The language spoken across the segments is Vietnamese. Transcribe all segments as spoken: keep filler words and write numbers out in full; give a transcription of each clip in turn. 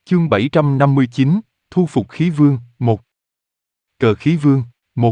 Chương bảy trăm năm mươi chín, Thu phục khí vương, một. Cờ khí vương, một.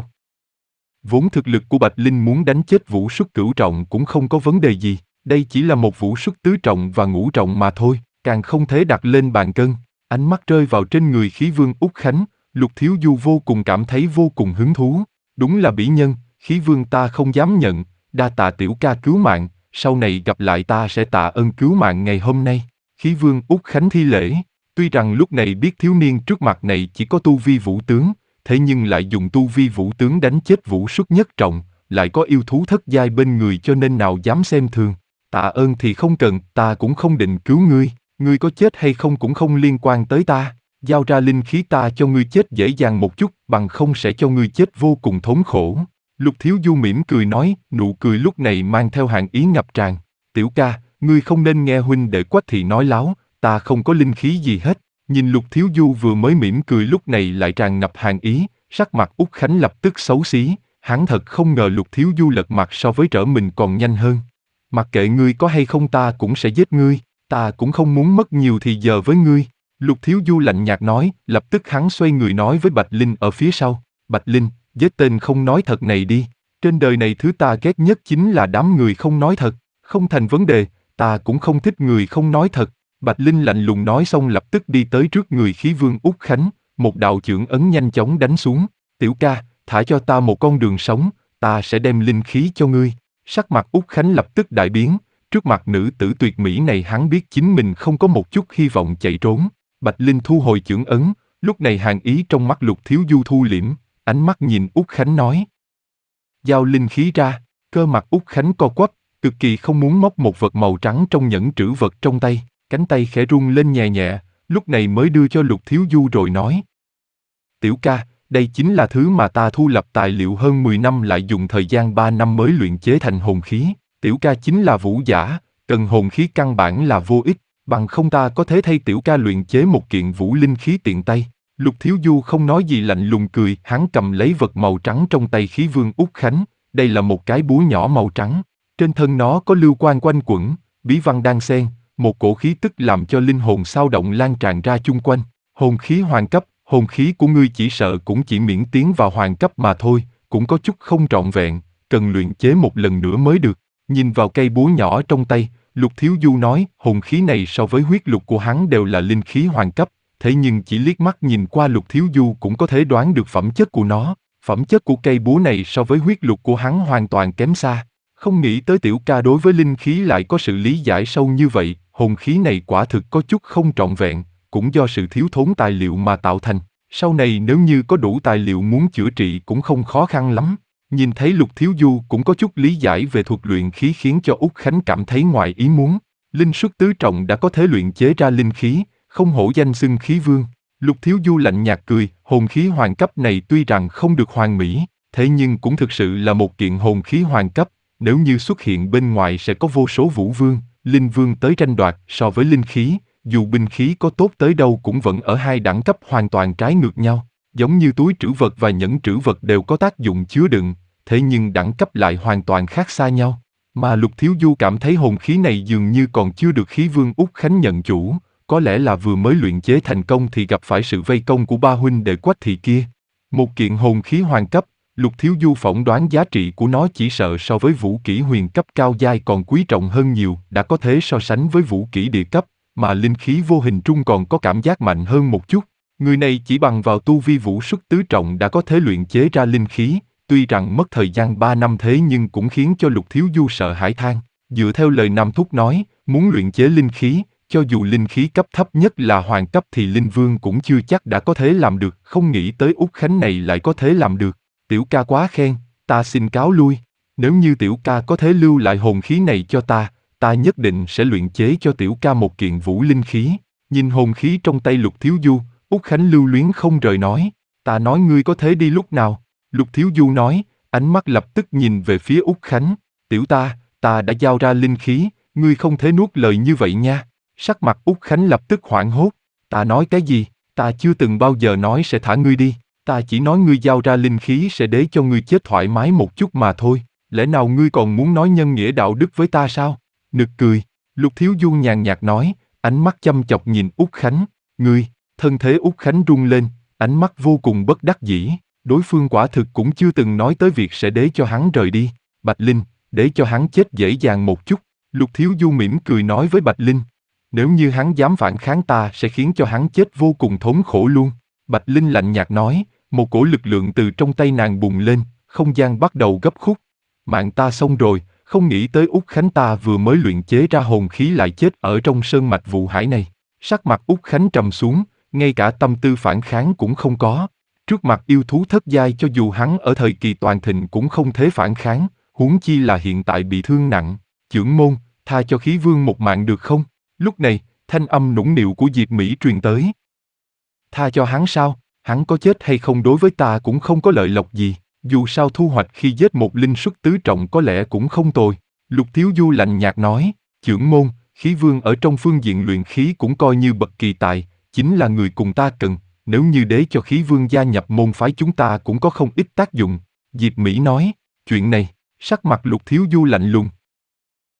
Vốn thực lực của Bạch Linh muốn đánh chết Vũ Xuất Cửu Trọng cũng không có vấn đề gì, đây chỉ là một Vũ Xuất Tứ Trọng và Ngũ Trọng mà thôi, càng không thể đặt lên bàn cân. Ánh mắt rơi vào trên người khí vương Úc Khánh, Lục Thiếu Du vô cùng cảm thấy vô cùng hứng thú. Đúng là bỉ nhân, khí vương ta không dám nhận, đa tạ tiểu ca cứu mạng, sau này gặp lại ta sẽ tạ ơn cứu mạng ngày hôm nay. Khí vương Úc Khánh thi lễ. Tuy rằng lúc này biết thiếu niên trước mặt này chỉ có tu vi vũ tướng, thế nhưng lại dùng tu vi vũ tướng đánh chết Vũ Xuất nhất trọng, lại có yêu thú thất giai bên người cho nên nào dám xem thường. Tạ ơn thì không cần, ta cũng không định cứu ngươi, ngươi có chết hay không cũng không liên quan tới ta, giao ra linh khí ta cho ngươi chết dễ dàng một chút, bằng không sẽ cho ngươi chết vô cùng thống khổ. Lục Thiếu Du mỉm cười nói, nụ cười lúc này mang theo hàn ý ngập tràn. Tiểu ca, ngươi không nên nghe huynh đệ Quách Thị nói láo, ta không có linh khí gì hết. Nhìn Lục Thiếu Du vừa mới mỉm cười lúc này lại tràn ngập hàn ý, sắc mặt Úc Khánh lập tức xấu xí, hắn thật không ngờ Lục Thiếu Du lật mặt so với trở mình còn nhanh hơn. Mặc kệ ngươi có hay không ta cũng sẽ giết ngươi, ta cũng không muốn mất nhiều thì giờ với ngươi. Lục Thiếu Du lạnh nhạt nói, lập tức hắn xoay người nói với Bạch Linh ở phía sau, Bạch Linh, giết tên không nói thật này đi, trên đời này thứ ta ghét nhất chính là đám người không nói thật, không thành vấn đề, ta cũng không thích người không nói thật. Bạch Linh lạnh lùng nói xong lập tức đi tới trước người khí vương Úc Khánh, một đạo chưởng ấn nhanh chóng đánh xuống. Tiểu ca, thả cho ta một con đường sống, ta sẽ đem linh khí cho ngươi. Sắc mặt Úc Khánh lập tức đại biến, trước mặt nữ tử tuyệt mỹ này hắn biết chính mình không có một chút hy vọng chạy trốn. Bạch Linh thu hồi chưởng ấn, lúc này hàn ý trong mắt Lục Thiếu Du thu liễm, ánh mắt nhìn Úc Khánh nói. Giao linh khí ra, cơ mặt Úc Khánh co quắp, cực kỳ không muốn móc một vật màu trắng trong nhẫn trữ vật trong tay. Cánh tay khẽ rung lên nhẹ nhẹ, lúc này mới đưa cho Lục Thiếu Du rồi nói. Tiểu ca, đây chính là thứ mà ta thu lập tài liệu hơn mười năm lại dùng thời gian ba năm mới luyện chế thành hồn khí. Tiểu ca chính là vũ giả, cần hồn khí căn bản là vô ích, bằng không ta có thể thay tiểu ca luyện chế một kiện vũ linh khí tiện tay. Lục Thiếu Du không nói gì lạnh lùng cười, hắn cầm lấy vật màu trắng trong tay khí vương Úc Khánh, đây là một cái búa nhỏ màu trắng, trên thân nó có lưu quang quanh quẩn, bí văn đan xen. Một cổ khí tức làm cho linh hồn xao động lan tràn ra chung quanh. Hồn khí hoàng cấp, hồn khí của ngươi chỉ sợ cũng chỉ miễn tiến vào hoàng cấp mà thôi, cũng có chút không trọn vẹn, cần luyện chế một lần nữa mới được. Nhìn vào cây búa nhỏ trong tay, Lục Thiếu Du nói, hồn khí này so với huyết lục của hắn đều là linh khí hoàng cấp, thế nhưng chỉ liếc mắt nhìn qua Lục Thiếu Du cũng có thể đoán được phẩm chất của nó. Phẩm chất của cây búa này so với huyết lục của hắn hoàn toàn kém xa. Không nghĩ tới tiểu ca đối với linh khí lại có sự lý giải sâu như vậy, hồn khí này quả thực có chút không trọn vẹn, cũng do sự thiếu thốn tài liệu mà tạo thành. Sau này nếu như có đủ tài liệu muốn chữa trị cũng không khó khăn lắm. Nhìn thấy Lục Thiếu Du cũng có chút lý giải về thuật luyện khí khiến cho Úc Khánh cảm thấy ngoài ý muốn. Linh xuất tứ trọng đã có thể luyện chế ra linh khí, không hổ danh xưng khí vương. Lục Thiếu Du lạnh nhạt cười, hồn khí hoàng cấp này tuy rằng không được hoàn mỹ, thế nhưng cũng thực sự là một kiện hồn khí hoàng cấp. Nếu như xuất hiện bên ngoài sẽ có vô số vũ vương, linh vương tới tranh đoạt. So với linh khí, dù binh khí có tốt tới đâu cũng vẫn ở hai đẳng cấp hoàn toàn trái ngược nhau. Giống như túi trữ vật và nhẫn trữ vật đều có tác dụng chứa đựng, thế nhưng đẳng cấp lại hoàn toàn khác xa nhau. Mà Lục Thiếu Du cảm thấy hồn khí này dường như còn chưa được khí vương Úc Khánh nhận chủ, có lẽ là vừa mới luyện chế thành công thì gặp phải sự vây công của ba huynh đệ Quách Thị kia. Một kiện hồn khí hoàng cấp, Lục Thiếu Du phỏng đoán giá trị của nó chỉ sợ so với vũ kỹ huyền cấp cao giai còn quý trọng hơn nhiều, đã có thể so sánh với vũ kỹ địa cấp, mà linh khí vô hình trung còn có cảm giác mạnh hơn một chút. Người này chỉ bằng vào tu vi vũ xuất tứ trọng đã có thể luyện chế ra linh khí, tuy rằng mất thời gian ba năm thế nhưng cũng khiến cho Lục Thiếu Du sợ hãi than. Dựa theo lời Nam Thúc nói, muốn luyện chế linh khí, cho dù linh khí cấp thấp nhất là hoàng cấp thì linh vương cũng chưa chắc đã có thể làm được, không nghĩ tới Úc Khánh này lại có thể làm được. Tiểu ca quá khen, ta xin cáo lui. Nếu như tiểu ca có thể lưu lại hồn khí này cho ta, ta nhất định sẽ luyện chế cho tiểu ca một kiện vũ linh khí. Nhìn hồn khí trong tay Lục Thiếu Du, Úc Khánh lưu luyến không rời nói, ta nói ngươi có thể đi lúc nào. Lục Thiếu Du nói, ánh mắt lập tức nhìn về phía Úc Khánh, tiểu ta, ta đã giao ra linh khí, ngươi không thể nuốt lời như vậy nha. Sắc mặt Úc Khánh lập tức hoảng hốt, ta nói cái gì, ta chưa từng bao giờ nói sẽ thả ngươi đi. Ta chỉ nói ngươi giao ra linh khí sẽ để cho ngươi chết thoải mái một chút mà thôi, lẽ nào ngươi còn muốn nói nhân nghĩa đạo đức với ta sao? Nực cười, Lục Thiếu Du nhàn nhạt nói, ánh mắt chăm chọc nhìn Úc Khánh, Ngươi, thân thế Út Khánh rung lên, ánh mắt vô cùng bất đắc dĩ, đối phương quả thực cũng chưa từng nói tới việc sẽ để cho hắn rời đi. Bạch Linh, để cho hắn chết dễ dàng một chút. Lục Thiếu Du mỉm cười nói với Bạch Linh. Nếu như hắn dám phản kháng ta sẽ khiến cho hắn chết vô cùng thốn khổ luôn. Bạch Linh lạnh nhạt nói, một cổ lực lượng từ trong tay nàng bùng lên, không gian bắt đầu gấp khúc. Mạng ta xong rồi, không nghĩ tới Út Khánh ta vừa mới luyện chế ra hồn khí lại chết ở trong sơn mạch vụ hải này. Sắc mặt Út Khánh trầm xuống, ngay cả tâm tư phản kháng cũng không có. Trước mặt yêu thú thất giai cho dù hắn ở thời kỳ toàn thịnh cũng không thể phản kháng, huống chi là hiện tại bị thương nặng. Chưởng môn, tha cho khí vương một mạng được không? Lúc này, thanh âm nũng nịu của Diệp Mỹ truyền tới. Tha cho hắn sao? Hắn có chết hay không đối với ta cũng không có lợi lộc gì, dù sao thu hoạch khi giết một linh xuất tứ trọng có lẽ cũng không tồi. Lục Thiếu Du lạnh nhạt nói, chưởng môn, khí vương ở trong phương diện luyện khí cũng coi như bậc kỳ tài, chính là người cùng ta cần, nếu như để cho khí vương gia nhập môn phái chúng ta cũng có không ít tác dụng. Diệp Mỹ nói, chuyện này, sắc mặt Lục Thiếu Du lạnh lùng,